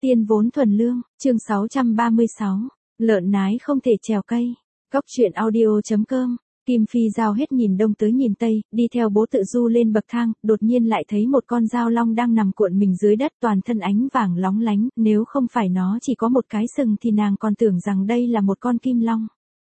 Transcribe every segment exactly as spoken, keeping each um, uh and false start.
Tiên vốn thuần lương, chương sáu trăm ba mươi sáu, lợn nái không thể trèo cây. Cóc truyện audio chấm com. Kim Phi Dao hết nhìn đông tới nhìn tây, đi theo Bố Tự Du lên bậc thang, đột nhiên lại thấy một con dao long đang nằm cuộn mình dưới đất, toàn thân ánh vàng lóng lánh, nếu không phải nó chỉ có một cái sừng thì nàng còn tưởng rằng đây là một con kim long.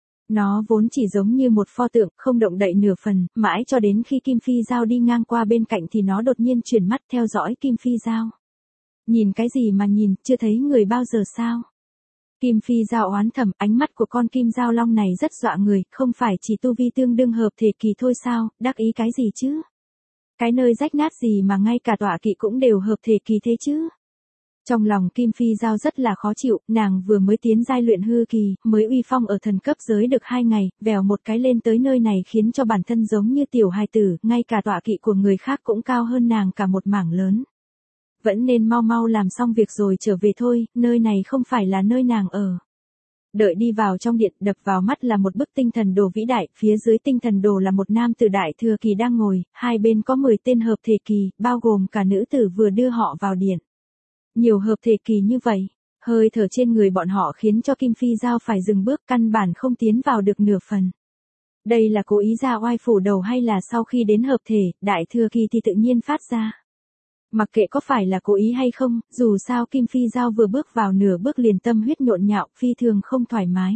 Nó vốn chỉ giống như một pho tượng, không động đậy nửa phần, mãi cho đến khi Kim Phi Dao đi ngang qua bên cạnh thì nó đột nhiên chuyển mắt theo dõi Kim Phi Dao. Nhìn cái gì mà nhìn, chưa thấy người bao giờ sao? Kim Phi Dao oán thầm, ánh mắt của con kim dao long này rất dọa người, không phải chỉ tu vi tương đương hợp thể kỳ thôi sao, đắc ý cái gì chứ? Cái nơi rách nát gì mà ngay cả tọa kỵ cũng đều hợp thể kỳ thế chứ? Trong lòng Kim Phi Dao rất là khó chịu, nàng vừa mới tiến giai luyện hư kỳ, mới uy phong ở thần cấp giới được hai ngày, vèo một cái lên tới nơi này khiến cho bản thân giống như tiểu hài tử, ngay cả tọa kỵ của người khác cũng cao hơn nàng cả một mảng lớn. Vẫn nên mau mau làm xong việc rồi trở về thôi, nơi này không phải là nơi nàng ở. Đợi đi vào trong điện, đập vào mắt là một bức tinh thần đồ vĩ đại, phía dưới tinh thần đồ là một nam tử đại thừa kỳ đang ngồi, hai bên có mười tên hợp thể kỳ, bao gồm cả nữ tử vừa đưa họ vào điện. Nhiều hợp thể kỳ như vậy, hơi thở trên người bọn họ khiến cho Kim Phi Dao phải dừng bước, căn bản không tiến vào được nửa phần. Đây là cố ý ra oai phủ đầu hay là sau khi đến hợp thể, đại thừa kỳ thì tự nhiên phát ra. Mặc kệ có phải là cố ý hay không, dù sao Kim Phi Dao vừa bước vào nửa bước liền tâm huyết nhộn nhạo, phi thường không thoải mái.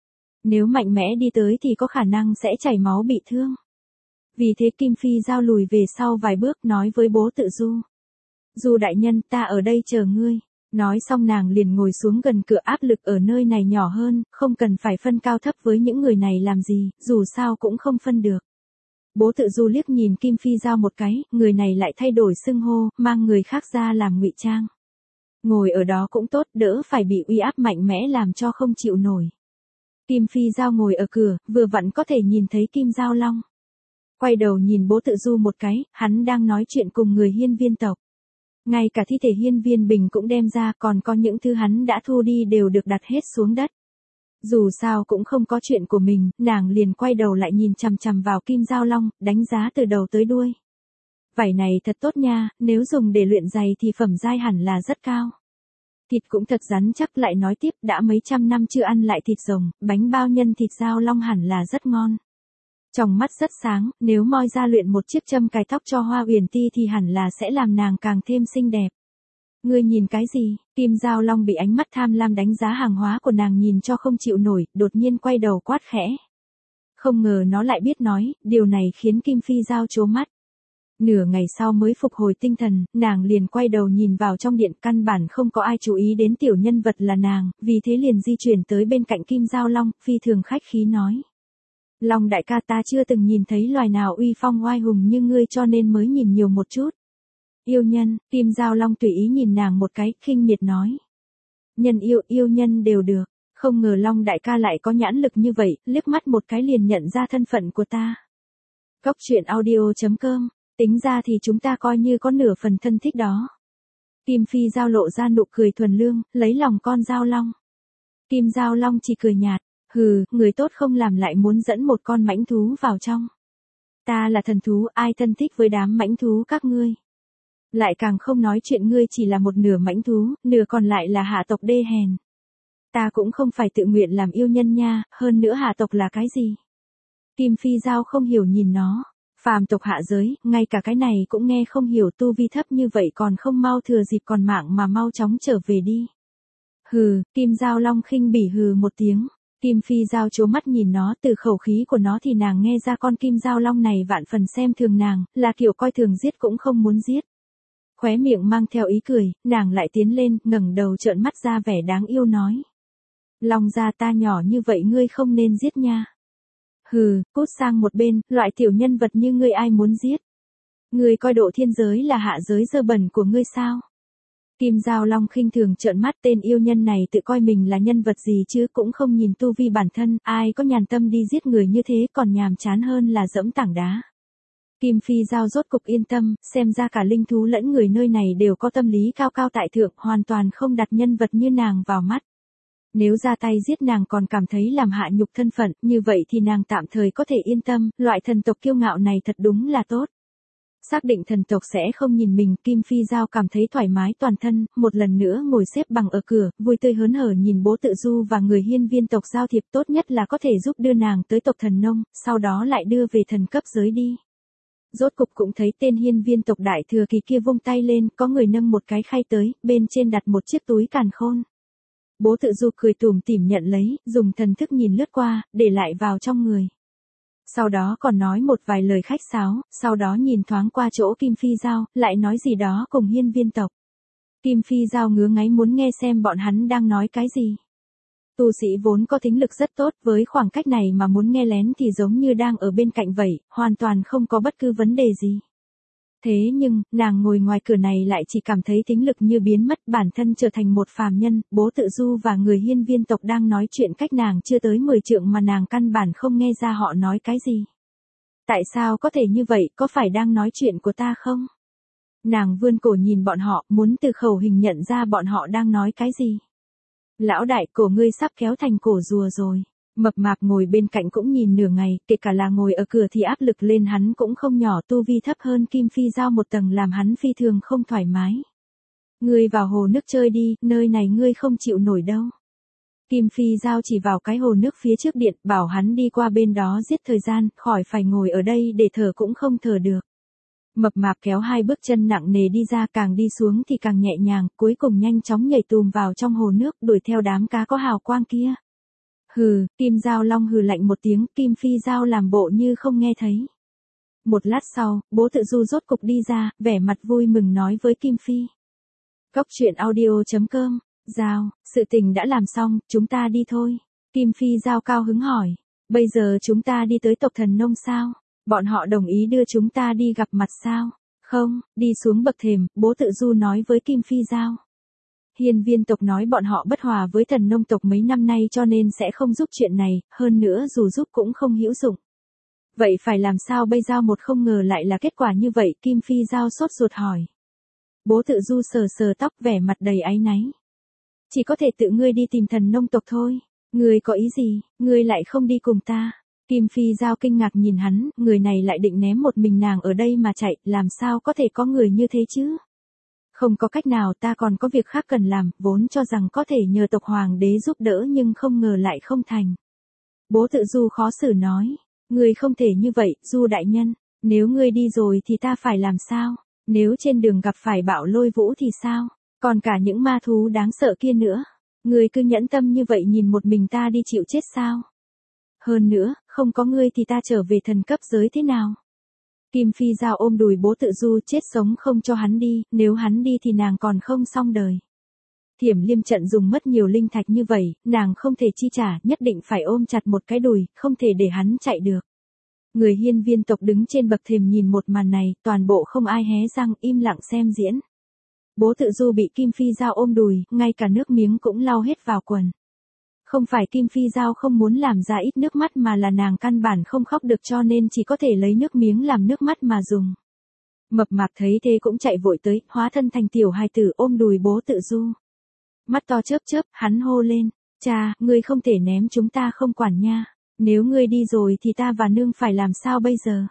Nếu mạnh mẽ đi tới thì có khả năng sẽ chảy máu bị thương. Vì thế Kim Phi Dao lùi về sau vài bước nói với Bố Tự Du. Du đại nhân, ta ở đây chờ ngươi. Nói xong nàng liền ngồi xuống gần cửa, áp lực ở nơi này nhỏ hơn, không cần phải phân cao thấp với những người này làm gì, dù sao cũng không phân được. Bố Tự Du liếc nhìn Kim Phi Dao một cái, người này lại thay đổi xưng hô, mang người khác ra làm ngụy trang. Ngồi ở đó cũng tốt, đỡ phải bị uy áp mạnh mẽ làm cho không chịu nổi. Kim Phi Dao ngồi ở cửa, vừa vặn có thể nhìn thấy Kim Dao Long. Quay đầu nhìn Bố Tự Du một cái, hắn đang nói chuyện cùng người hiên viên tộc. Ngay cả thi thể hiên viên bình cũng đem ra, còn có những thứ hắn đã thu đi đều được đặt hết xuống đất. Dù sao cũng không có chuyện của mình, nàng liền quay đầu lại nhìn chằm chằm vào Kim Dao Long, đánh giá từ đầu tới đuôi. Vảy này thật tốt nha, nếu dùng để luyện giày thì phẩm giai hẳn là rất cao. Thịt cũng thật rắn chắc, lại nói tiếp, đã mấy trăm năm chưa ăn lại thịt rồng, bánh bao nhân thịt dao long hẳn là rất ngon. Trong mắt rất sáng, nếu moi ra luyện một chiếc châm cài tóc cho Hoa Uyển Ti thì hẳn là sẽ làm nàng càng thêm xinh đẹp. Ngươi nhìn cái gì? Kim Dao Long bị ánh mắt tham lam đánh giá hàng hóa của nàng nhìn cho không chịu nổi, đột nhiên quay đầu quát khẽ. Không ngờ nó lại biết nói, điều này khiến Kim Phi Dao trố mắt. Nửa ngày sau mới phục hồi tinh thần, nàng liền quay đầu nhìn vào trong điện, căn bản không có ai chú ý đến tiểu nhân vật là nàng, vì thế liền di chuyển tới bên cạnh Kim Dao Long, phi thường khách khí nói. Long đại ca, ta chưa từng nhìn thấy loài nào uy phong oai hùng như ngươi cho nên mới nhìn nhiều một chút. Yêu nhân, Kim Dao Long tùy ý nhìn nàng một cái, khinh miệt nói. Nhân yêu, yêu nhân đều được, không ngờ Long đại ca lại có nhãn lực như vậy, liếc mắt một cái liền nhận ra thân phận của ta. Cóc truyện audio chấm com, tính ra thì chúng ta coi như có nửa phần thân thích đó. Kim Phi Dao lộ ra nụ cười thuần lương, lấy lòng con Dao Long. Kim Dao Long chỉ cười nhạt, hừ, người tốt không làm lại muốn dẫn một con mãnh thú vào trong. Ta là thần thú, ai thân thích với đám mãnh thú các ngươi. Lại càng không nói chuyện ngươi chỉ là một nửa mãnh thú, nửa còn lại là hạ tộc đê hèn. Ta cũng không phải tự nguyện làm yêu nhân nha, hơn nữa hạ tộc là cái gì? Kim Phi Dao không hiểu nhìn nó, phàm tộc hạ giới, ngay cả cái này cũng nghe không hiểu, tu vi thấp như vậy còn không mau thừa dịp còn mạng mà mau chóng trở về đi. Hừ, Kim Dao Long khinh bỉ hừ một tiếng. Kim Phi Dao trố mắt nhìn nó, từ khẩu khí của nó thì nàng nghe ra con Kim Dao Long này vạn phần xem thường nàng, là kiểu coi thường giết cũng không muốn giết. Khóe miệng mang theo ý cười, nàng lại tiến lên, ngẩng đầu trợn mắt ra vẻ đáng yêu nói. Long gia ta nhỏ như vậy ngươi không nên giết nha. Hừ, cút sang một bên, loại tiểu nhân vật như ngươi ai muốn giết. Ngươi coi độ thiên giới là hạ giới dơ bẩn của ngươi sao? Kim Dao Long khinh thường trợn mắt, tên yêu nhân này tự coi mình là nhân vật gì chứ cũng không nhìn tu vi bản thân, ai có nhàn tâm đi giết người như thế, còn nhàm chán hơn là dẫm tảng đá. Kim Phi Dao rốt cục yên tâm, xem ra cả linh thú lẫn người nơi này đều có tâm lý cao cao tại thượng, hoàn toàn không đặt nhân vật như nàng vào mắt. Nếu ra tay giết nàng còn cảm thấy làm hạ nhục thân phận, như vậy thì nàng tạm thời có thể yên tâm, loại thần tộc kiêu ngạo này thật đúng là tốt. Xác định thần tộc sẽ không nhìn mình, Kim Phi Giao cảm thấy thoải mái toàn thân, một lần nữa ngồi xếp bằng ở cửa, vui tươi hớn hở nhìn Bố Tự Du và người hiên viên tộc giao thiệp, tốt nhất là có thể giúp đưa nàng tới tộc thần nông, sau đó lại đưa về thần cấp giới đi. Rốt cục cũng thấy tên hiên viên tộc đại thừa kỳ kia vung tay lên, có người nâng một cái khay tới, bên trên đặt một chiếc túi càn khôn. Bố Tự Du cười tủm tỉm nhận lấy, dùng thần thức nhìn lướt qua, để lại vào trong người. Sau đó còn nói một vài lời khách sáo, sau đó nhìn thoáng qua chỗ Kim Phi Giao, lại nói gì đó cùng hiên viên tộc. Kim Phi Giao ngứa ngáy muốn nghe xem bọn hắn đang nói cái gì. Tu sĩ vốn có thính lực rất tốt, với khoảng cách này mà muốn nghe lén thì giống như đang ở bên cạnh vậy, hoàn toàn không có bất cứ vấn đề gì. Thế nhưng, nàng ngồi ngoài cửa này lại chỉ cảm thấy thính lực như biến mất, bản thân trở thành một phàm nhân. Bố Tự Du và người hiên viên tộc đang nói chuyện cách nàng chưa tới mười trượng mà nàng căn bản không nghe ra họ nói cái gì. Tại sao có thể như vậy, có phải đang nói chuyện của ta không? Nàng vươn cổ nhìn bọn họ, muốn từ khẩu hình nhận ra bọn họ đang nói cái gì. Lão đại, cổ ngươi sắp kéo thành cổ rùa rồi. Mập mạp ngồi bên cạnh cũng nhìn nửa ngày, kể cả là ngồi ở cửa thì áp lực lên hắn cũng không nhỏ, tu vi thấp hơn Kim Phi Giao một tầng làm hắn phi thường không thoải mái. Ngươi vào hồ nước chơi đi, nơi này ngươi không chịu nổi đâu. Kim Phi Giao chỉ vào cái hồ nước phía trước điện, bảo hắn đi qua bên đó giết thời gian, khỏi phải ngồi ở đây để thở cũng không thở được. Mập mạp kéo hai bước chân nặng nề đi ra, càng đi xuống thì càng nhẹ nhàng, cuối cùng nhanh chóng nhảy tùm vào trong hồ nước, đuổi theo đám cá có hào quang kia. Hừ, Kim Giao Long hừ lạnh một tiếng, Kim Phi Giao làm bộ như không nghe thấy. Một lát sau, Bố Tự Du rốt cục đi ra, vẻ mặt vui mừng nói với Kim Phi. Cốc truyện audio chấm com, Giao, sự tình đã làm xong, chúng ta đi thôi. Kim Phi Giao cao hứng hỏi, bây giờ chúng ta đi tới tộc thần nông sao? Bọn họ đồng ý đưa chúng ta đi gặp mặt sao? Không, đi xuống bậc thềm, Bố Tự Du nói với Kim Phi Giao. Hiên viên tộc nói bọn họ bất hòa với thần nông tộc mấy năm nay cho nên sẽ không giúp chuyện này, hơn nữa dù giúp cũng không hữu dụng. Vậy phải làm sao bây giờ? Một không ngờ lại là kết quả như vậy, Kim Phi Giao sốt ruột hỏi. Bố Tự Du sờ sờ tóc, vẻ mặt đầy áy náy. Chỉ có thể tự ngươi đi tìm thần nông tộc thôi. Ngươi có ý gì, ngươi lại không đi cùng ta? Kim Phi Giao kinh ngạc nhìn hắn, người này lại định ném một mình nàng ở đây mà chạy, làm sao có thể có người như thế chứ? Không có cách nào, ta còn có việc khác cần làm, vốn cho rằng có thể nhờ tộc hoàng đế giúp đỡ nhưng không ngờ lại không thành. Bố Tự Du khó xử nói, ngươi không thể như vậy, Du đại nhân, nếu ngươi đi rồi thì ta phải làm sao? Nếu trên đường gặp phải bạo lôi vũ thì sao? Còn cả những ma thú đáng sợ kia nữa. Ngươi cứ nhẫn tâm như vậy nhìn một mình ta đi chịu chết sao? Hơn nữa, không có ngươi thì ta trở về thần cấp giới thế nào? Kim Phi Giao ôm đùi Bố Tự Du, chết sống không cho hắn đi, nếu hắn đi thì nàng còn không xong đời. Thiểm Liêm trận dùng mất nhiều linh thạch như vậy, nàng không thể chi trả, nhất định phải ôm chặt một cái đùi, không thể để hắn chạy được. Người hiên viên tộc đứng trên bậc thềm nhìn một màn này, toàn bộ không ai hé răng, im lặng xem diễn. Bố Tự Du bị Kim Phi Giao ôm đùi, ngay cả nước miếng cũng lau hết vào quần. Không phải Kim Phi Giao không muốn làm ra ít nước mắt mà là nàng căn bản không khóc được cho nên chỉ có thể lấy nước miếng làm nước mắt mà dùng. Mập mạp thấy thế cũng chạy vội tới, hóa thân thành tiểu hài tử ôm đùi Bố Tự Du. Mắt to chớp chớp, hắn hô lên, cha, ngươi không thể ném chúng ta không quản nha. Nếu ngươi đi rồi thì ta và nương phải làm sao bây giờ?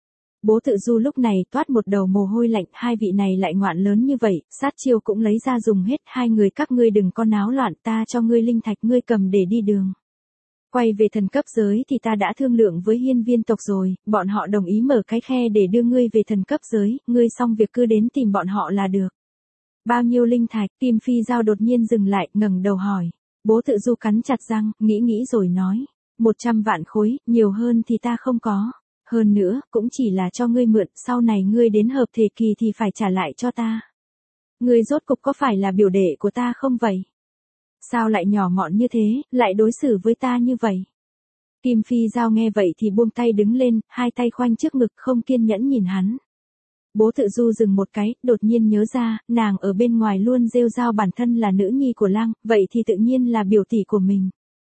Bố Tự Du lúc này toát một đầu mồ hôi lạnh, hai vị này lại ngoạn lớn như vậy, sát chiêu cũng lấy ra dùng hết, hai người các ngươi đừng có náo loạn, ta cho ngươi linh thạch ngươi cầm để đi đường. Quay về thần cấp giới thì ta đã thương lượng với hiên viên tộc rồi, bọn họ đồng ý mở cái khe để đưa ngươi về thần cấp giới, ngươi xong việc cứ đến tìm bọn họ là được. Bao nhiêu linh thạch? Kim Phi Giao đột nhiên dừng lại, ngẩng đầu hỏi. Bố Tự Du cắn chặt răng, nghĩ nghĩ rồi nói, một trăm vạn khối, nhiều hơn thì ta không có. Hơn nữa, cũng chỉ là cho ngươi mượn, sau này ngươi đến hợp thể kỳ thì phải trả lại cho ta. Ngươi rốt cục có phải là biểu đệ của ta không vậy? Sao lại nhỏ mọn như thế, lại đối xử với ta như vậy? Kim Phi Giao nghe vậy thì buông tay đứng lên, hai tay khoanh trước ngực không kiên nhẫn nhìn hắn. Bố Tự Du dừng một cái, đột nhiên nhớ ra, nàng ở bên ngoài luôn rêu rao bản thân là nữ nhi của Lăng, vậy thì tự nhiên là biểu tỷ của mình.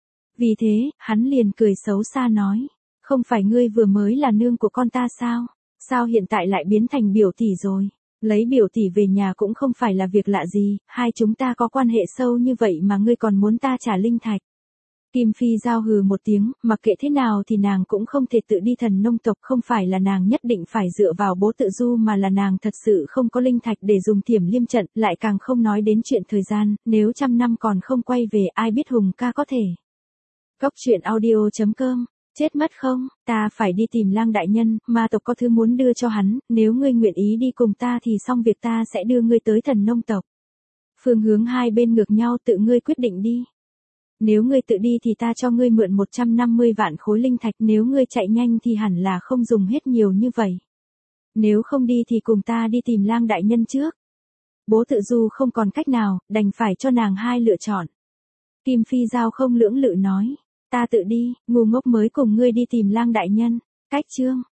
Vì thế, hắn liền cười xấu xa nói. Không phải ngươi vừa mới là nương của con ta sao? Sao hiện tại lại biến thành biểu tỷ rồi? Lấy biểu tỷ về nhà cũng không phải là việc lạ gì, hai chúng ta có quan hệ sâu như vậy mà ngươi còn muốn ta trả linh thạch. Kim Phi Giao hừ một tiếng, mặc kệ thế nào thì nàng cũng không thể tự đi thần nông tộc, không phải là nàng nhất định phải dựa vào bố tự du mà là nàng thật sự không có linh thạch để dùng Thiểm Liêm trận, lại càng không nói đến chuyện thời gian, nếu trăm năm còn không quay về ai biết Hùng ca có thể. Cốc truyện audio chấm com, chết mất không, ta phải đi tìm Lang đại nhân, ma tộc có thứ muốn đưa cho hắn, nếu ngươi nguyện ý đi cùng ta thì xong việc ta sẽ đưa ngươi tới thần nông tộc. Phương hướng hai bên ngược nhau tự ngươi quyết định đi. Nếu ngươi tự đi thì ta cho ngươi mượn một trăm năm mươi vạn khối linh thạch, nếu ngươi chạy nhanh thì hẳn là không dùng hết nhiều như vậy. Nếu không đi thì cùng ta đi tìm Lang đại nhân trước. Bố tự du không còn cách nào, đành phải cho nàng hai lựa chọn. Kim Phi Giao không lưỡng lự nói, ta tự đi, ngu ngốc mới cùng ngươi đi tìm Lang đại nhân. Cách chương